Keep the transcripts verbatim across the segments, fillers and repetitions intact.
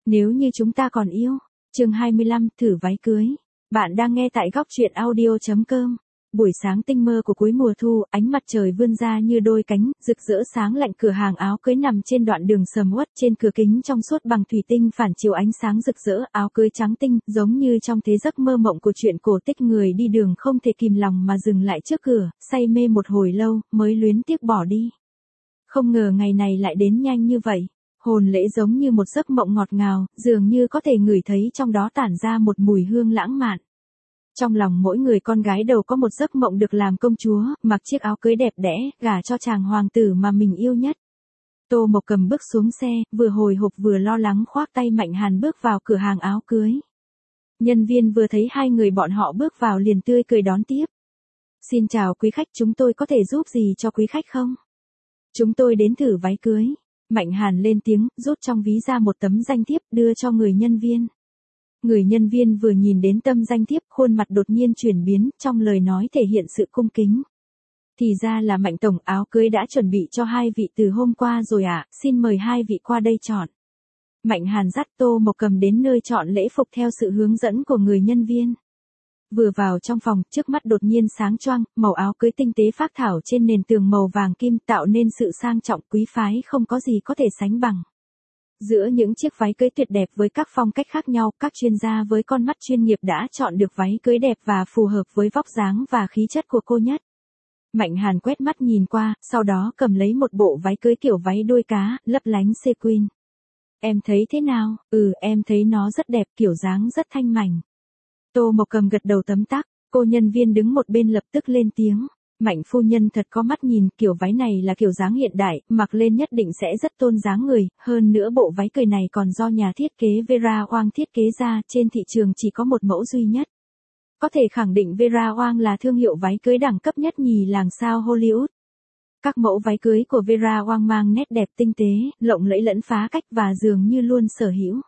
Nếu như chúng ta còn yêu. Chương hai mươi lăm, thử váy cưới. Bạn đang nghe tại góc truyện audio chấm com. Buổi sáng tinh mơ của cuối mùa thu, ánh mặt trời vươn ra như đôi cánh, rực rỡ sáng lạnh. Cửa hàng áo cưới nằm trên đoạn đường sầm uất, trên cửa kính trong suốt bằng thủy tinh phản chiếu ánh sáng rực rỡ, áo cưới trắng tinh, giống như trong thế giấc mơ mộng của truyện cổ tích. Người đi đường không thể kìm lòng mà dừng lại trước cửa, say mê một hồi lâu, mới luyến tiếc bỏ đi. Không ngờ ngày này lại đến nhanh như vậy. Hồn lễ giống như một giấc mộng ngọt ngào, dường như có thể ngửi thấy trong đó tản ra một mùi hương lãng mạn. Trong lòng mỗi người con gái đầu có một giấc mộng được làm công chúa, mặc chiếc áo cưới đẹp đẽ, gả cho chàng hoàng tử mà mình yêu nhất. Tô Mộc Cầm bước xuống xe, vừa hồi hộp vừa lo lắng khoác tay Mạnh Hàn bước vào cửa hàng áo cưới. Nhân viên vừa thấy hai người bọn họ bước vào liền tươi cười đón tiếp. Xin chào quý khách, chúng tôi có thể giúp gì cho quý khách không? Chúng tôi đến thử váy cưới. Mạnh Hàn lên tiếng, rút trong ví ra một tấm danh thiếp, đưa cho người nhân viên. Người nhân viên vừa nhìn đến tấm danh thiếp, khuôn mặt đột nhiên chuyển biến, trong lời nói thể hiện sự cung kính. Thì ra là Mạnh tổng, áo cưới đã chuẩn bị cho hai vị từ hôm qua rồi ạ, à? Xin mời hai vị qua đây chọn. Mạnh Hàn dắt Tô Mộc Cầm đến nơi chọn lễ phục theo sự hướng dẫn của người nhân viên. Vừa vào trong phòng, trước mắt đột nhiên sáng choang, màu áo cưới tinh tế phác thảo trên nền tường màu vàng kim tạo nên sự sang trọng quý phái không có gì có thể sánh bằng. Giữa những chiếc váy cưới tuyệt đẹp với các phong cách khác nhau, các chuyên gia với con mắt chuyên nghiệp đã chọn được váy cưới đẹp và phù hợp với vóc dáng và khí chất của cô nhất. Mạnh Hàn quét mắt nhìn qua, sau đó cầm lấy một bộ váy cưới kiểu váy đuôi cá, lấp lánh sequin. Em thấy thế nào? Ừ, em thấy nó rất đẹp, kiểu dáng rất thanh mảnh. Tô Mộc Cầm gật đầu tấm tắc, cô nhân viên đứng một bên lập tức lên tiếng. Mạnh phu nhân thật có mắt nhìn, kiểu váy này là kiểu dáng hiện đại, mặc lên nhất định sẽ rất tôn dáng người, hơn nữa bộ váy cười này còn do nhà thiết kế Vera Wang thiết kế ra, trên thị trường chỉ có một mẫu duy nhất. Có thể khẳng định Vera Wang là thương hiệu váy cưới đẳng cấp nhất nhì làng sao Hollywood. Các mẫu váy cưới của Vera Wang mang nét đẹp tinh tế, lộng lẫy lẫn phá cách và dường như luôn sở hữu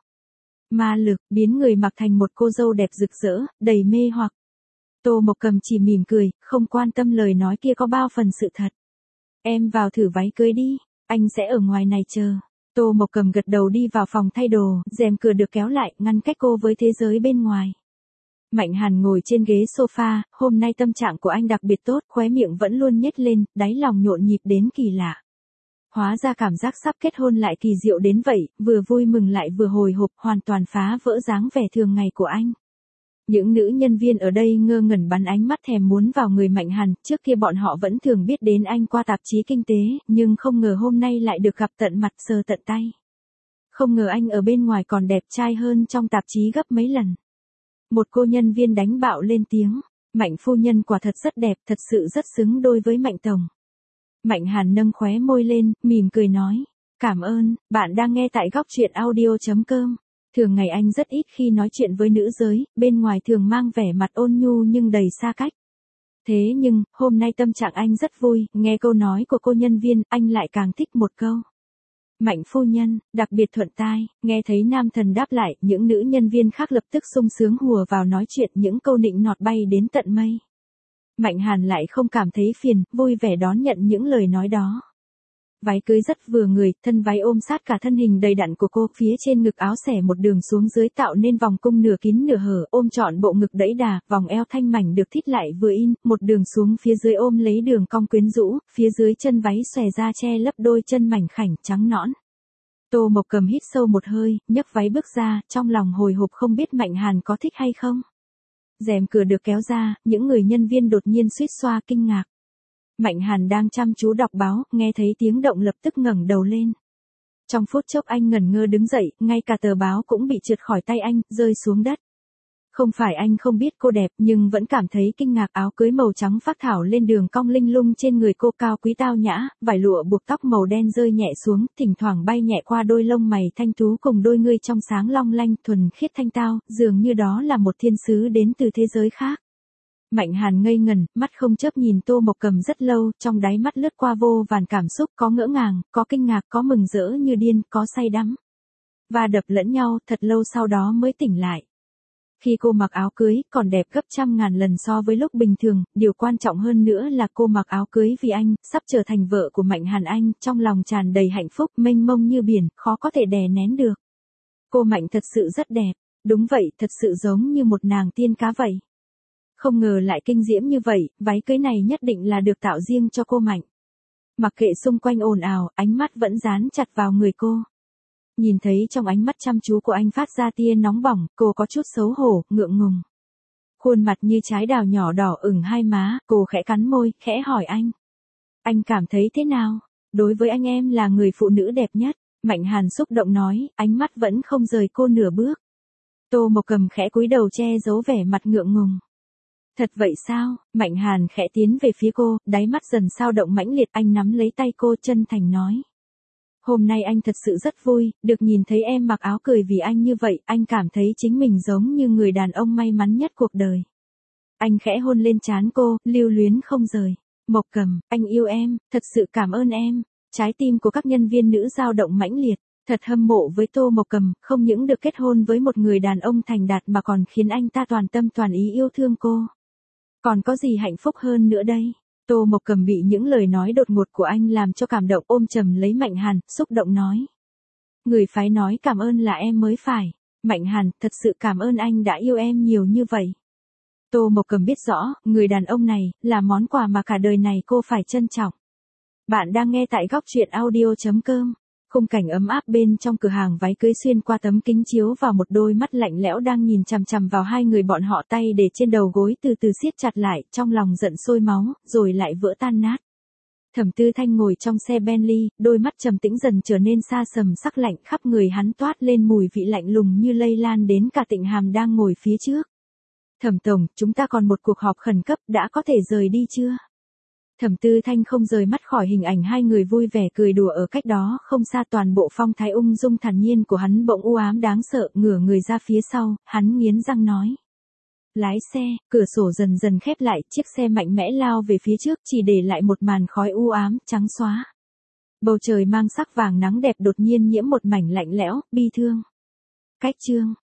ma lực, biến người mặc thành một cô dâu đẹp rực rỡ, đầy mê hoặc. Tô Mộc Cầm chỉ mỉm cười, không quan tâm lời nói kia có bao phần sự thật. Em vào thử váy cưới đi, anh sẽ ở ngoài này chờ. Tô Mộc Cầm gật đầu đi vào phòng thay đồ, rèm cửa được kéo lại, ngăn cách cô với thế giới bên ngoài. Mạnh Hàn ngồi trên ghế sofa, hôm nay tâm trạng của anh đặc biệt tốt, khóe miệng vẫn luôn nhếch lên, đáy lòng nhộn nhịp đến kỳ lạ. Hóa ra cảm giác sắp kết hôn lại kỳ diệu đến vậy, vừa vui mừng lại vừa hồi hộp, hoàn toàn phá vỡ dáng vẻ thường ngày của anh. Những nữ nhân viên ở đây ngơ ngẩn bắn ánh mắt thèm muốn vào người Mạnh Hàn, trước kia bọn họ vẫn thường biết đến anh qua tạp chí kinh tế, nhưng không ngờ hôm nay lại được gặp tận mặt sờ tận tay. Không ngờ anh ở bên ngoài còn đẹp trai hơn trong tạp chí gấp mấy lần. Một cô nhân viên đánh bạo lên tiếng, Mạnh phu nhân quả thật rất đẹp, thật sự rất xứng đôi với Mạnh tổng. Mạnh Hàn nâng khóe môi lên, mỉm cười nói, cảm ơn, bạn đang nghe tại góc truyện audio chấm com. Thường ngày anh rất ít khi nói chuyện với nữ giới, bên ngoài thường mang vẻ mặt ôn nhu nhưng đầy xa cách. Thế nhưng, hôm nay tâm trạng anh rất vui, nghe câu nói của cô nhân viên, anh lại càng thích một câu. Mạnh phu nhân, đặc biệt thuận tai, nghe thấy nam thần đáp lại, những nữ nhân viên khác lập tức sung sướng hùa vào nói chuyện, những câu nịnh nọt bay đến tận mây. Mạnh Hàn lại không cảm thấy phiền, vui vẻ đón nhận những lời nói đó. Váy cưới rất vừa người, thân váy ôm sát cả thân hình đầy đặn của cô, phía trên ngực áo xẻ một đường xuống dưới tạo nên vòng cung nửa kín nửa hở, ôm trọn bộ ngực đẫy đà, vòng eo thanh mảnh được thít lại vừa in, một đường xuống phía dưới ôm lấy đường cong quyến rũ, phía dưới chân váy xòe ra che lấp đôi chân mảnh khảnh trắng nõn. Tô Mộc Cầm hít sâu một hơi, nhấc váy bước ra, trong lòng hồi hộp không biết Mạnh Hàn có thích hay không. Rèm cửa được kéo ra, những người nhân viên đột nhiên suýt xoa kinh ngạc. Mạnh Hàn đang chăm chú đọc báo, nghe thấy tiếng động lập tức ngẩng đầu lên. Trong phút chốc anh ngẩn ngơ đứng dậy, ngay cả tờ báo cũng bị trượt khỏi tay anh, rơi xuống đất. Không phải anh không biết cô đẹp, nhưng vẫn cảm thấy kinh ngạc. Áo cưới màu trắng phác thảo lên đường cong linh lung trên người cô cao quý tao nhã, vải lụa buộc tóc màu đen rơi nhẹ xuống, thỉnh thoảng bay nhẹ qua đôi lông mày thanh tú cùng đôi ngươi trong sáng long lanh thuần khiết thanh tao, dường như đó là một thiên sứ đến từ thế giới khác. Mạnh Hàn ngây ngần, mắt không chớp nhìn Tô Mộc Cầm rất lâu, trong đáy mắt lướt qua vô vàn cảm xúc, có ngỡ ngàng, có kinh ngạc, có mừng rỡ như điên, có say đắm. Và đập lẫn nhau, thật lâu sau đó mới tỉnh lại. Khi cô mặc áo cưới, còn đẹp gấp trăm ngàn lần so với lúc bình thường, điều quan trọng hơn nữa là cô mặc áo cưới vì anh, sắp trở thành vợ của Mạnh Hàn Anh, trong lòng tràn đầy hạnh phúc, mênh mông như biển, khó có thể đè nén được. Cô Mạnh thật sự rất đẹp. Đúng vậy, thật sự giống như một nàng tiên cá vậy. Không ngờ lại kinh diễm như vậy, váy cưới này nhất định là được tạo riêng cho cô Mạnh. Mặc kệ xung quanh ồn ào, ánh mắt vẫn dán chặt vào người cô. Nhìn thấy trong ánh mắt chăm chú của anh phát ra tia nóng bỏng, cô có chút xấu hổ, ngượng ngùng. Khuôn mặt như trái đào nhỏ đỏ ửng hai má, cô khẽ cắn môi, khẽ hỏi anh. Anh cảm thấy thế nào? Đối với anh em là người phụ nữ đẹp nhất. Mạnh Hàn xúc động nói, ánh mắt vẫn không rời cô nửa bước. Tô Mộc Cầm khẽ cúi đầu che giấu vẻ mặt ngượng ngùng. Thật vậy sao? Mạnh Hàn khẽ tiến về phía cô, đáy mắt dần sao động mãnh liệt, anh nắm lấy tay cô chân thành nói. Hôm nay anh thật sự rất vui, được nhìn thấy em mặc áo cười vì anh như vậy, anh cảm thấy chính mình giống như người đàn ông may mắn nhất cuộc đời. Anh khẽ hôn lên trán cô, lưu luyến không rời. Mộc Cầm, anh yêu em, thật sự cảm ơn em. Trái tim của các nhân viên nữ dao động mãnh liệt, thật hâm mộ với Tô Mộc Cầm, không những được kết hôn với một người đàn ông thành đạt mà còn khiến anh ta toàn tâm toàn ý yêu thương cô. Còn có gì hạnh phúc hơn nữa đây? Tô Mộc Cầm bị những lời nói đột ngột của anh làm cho cảm động, ôm chầm lấy Mạnh Hàn, xúc động nói. Người phải nói cảm ơn là em mới phải. Mạnh Hàn, thật sự cảm ơn anh đã yêu em nhiều như vậy. Tô Mộc Cầm biết rõ, người đàn ông này, là món quà mà cả đời này cô phải trân trọng. Bạn đang nghe tại góc truyện audio chấm com. Khung cảnh ấm áp bên trong cửa hàng váy cưới xuyên qua tấm kính chiếu vào một đôi mắt lạnh lẽo đang nhìn chằm chằm vào hai người bọn họ, tay để trên đầu gối từ từ siết chặt lại, trong lòng giận sôi máu, rồi lại vỡ tan nát. Thẩm Tư Thanh ngồi trong xe Bentley, đôi mắt trầm tĩnh dần trở nên xa sầm sắc lạnh, khắp người hắn toát lên mùi vị lạnh lùng như lây lan đến cả Tịnh Hàm đang ngồi phía trước. Thẩm tổng, chúng ta còn một cuộc họp khẩn cấp, đã có thể rời đi chưa? Thẩm Tư Thanh không rời mắt khỏi hình ảnh hai người vui vẻ cười đùa ở cách đó không xa, toàn bộ phong thái ung dung thản nhiên của hắn bỗng u ám đáng sợ, ngửa người ra phía sau, hắn nghiến răng nói. Lái xe, cửa sổ dần dần khép lại, chiếc xe mạnh mẽ lao về phía trước, chỉ để lại một màn khói u ám, trắng xóa. Bầu trời mang sắc vàng nắng đẹp đột nhiên nhiễm một mảnh lạnh lẽo, bi thương. Cách chương.